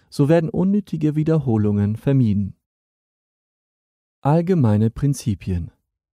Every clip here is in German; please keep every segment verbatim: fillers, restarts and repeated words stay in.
So werden unnötige Wiederholungen vermieden. Allgemeine Prinzipien.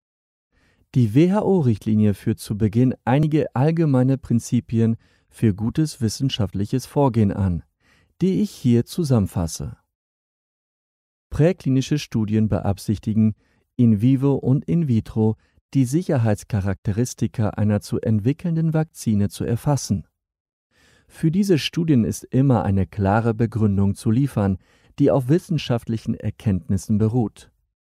Die W H O-Richtlinie führt zu Beginn einige allgemeine Prinzipien für gutes wissenschaftliches Vorgehen an, die ich hier zusammenfasse. Präklinische Studien beabsichtigen, in vivo und in vitro die Sicherheitscharakteristika einer zu entwickelnden Vakzine zu erfassen. Für diese Studien ist immer eine klare Begründung zu liefern, die auf wissenschaftlichen Erkenntnissen beruht.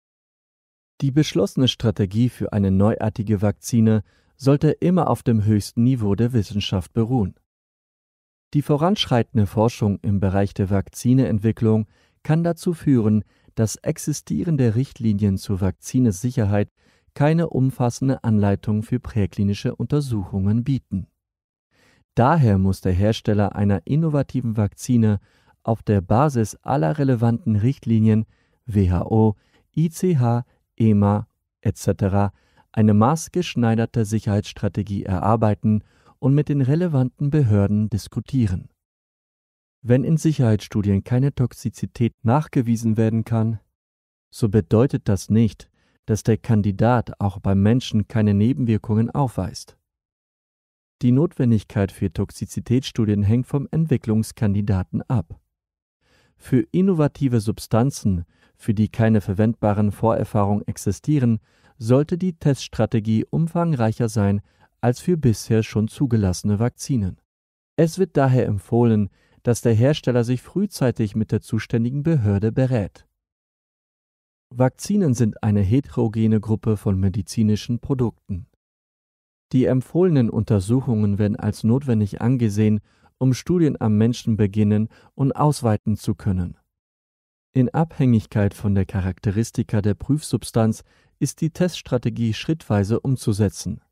Die beschlossene Strategie für eine neuartige Vakzine sollte immer auf dem höchsten Niveau der Wissenschaft beruhen. Die voranschreitende Forschung im Bereich der Vakzineentwicklung kann dazu führen, dass existierende Richtlinien zur Vakzinesicherheit keine umfassende Anleitung für präklinische Untersuchungen bieten. Daher muss der Hersteller einer innovativen Vakzine auf der Basis aller relevanten Richtlinien W H O, I C H, E M A et cetera eine maßgeschneiderte Sicherheitsstrategie erarbeiten und mit den relevanten Behörden diskutieren. Wenn in Sicherheitsstudien keine Toxizität nachgewiesen werden kann, so bedeutet das nicht, dass der Kandidat auch beim Menschen keine Nebenwirkungen aufweist. Die Notwendigkeit für Toxizitätsstudien hängt vom Entwicklungskandidaten ab. Für innovative Substanzen, für die keine verwendbaren Vorerfahrungen existieren, sollte die Teststrategie umfangreicher sein als für bisher schon zugelassene Vakzinen. Es wird daher empfohlen, dass der Hersteller sich frühzeitig mit der zuständigen Behörde berät. Vakzinen sind eine heterogene Gruppe von medizinischen Produkten. Die empfohlenen Untersuchungen werden als notwendig angesehen, um Studien am Menschen beginnen und ausweiten zu können. In Abhängigkeit von der Charakteristika der Prüfsubstanz ist die Teststrategie schrittweise umzusetzen.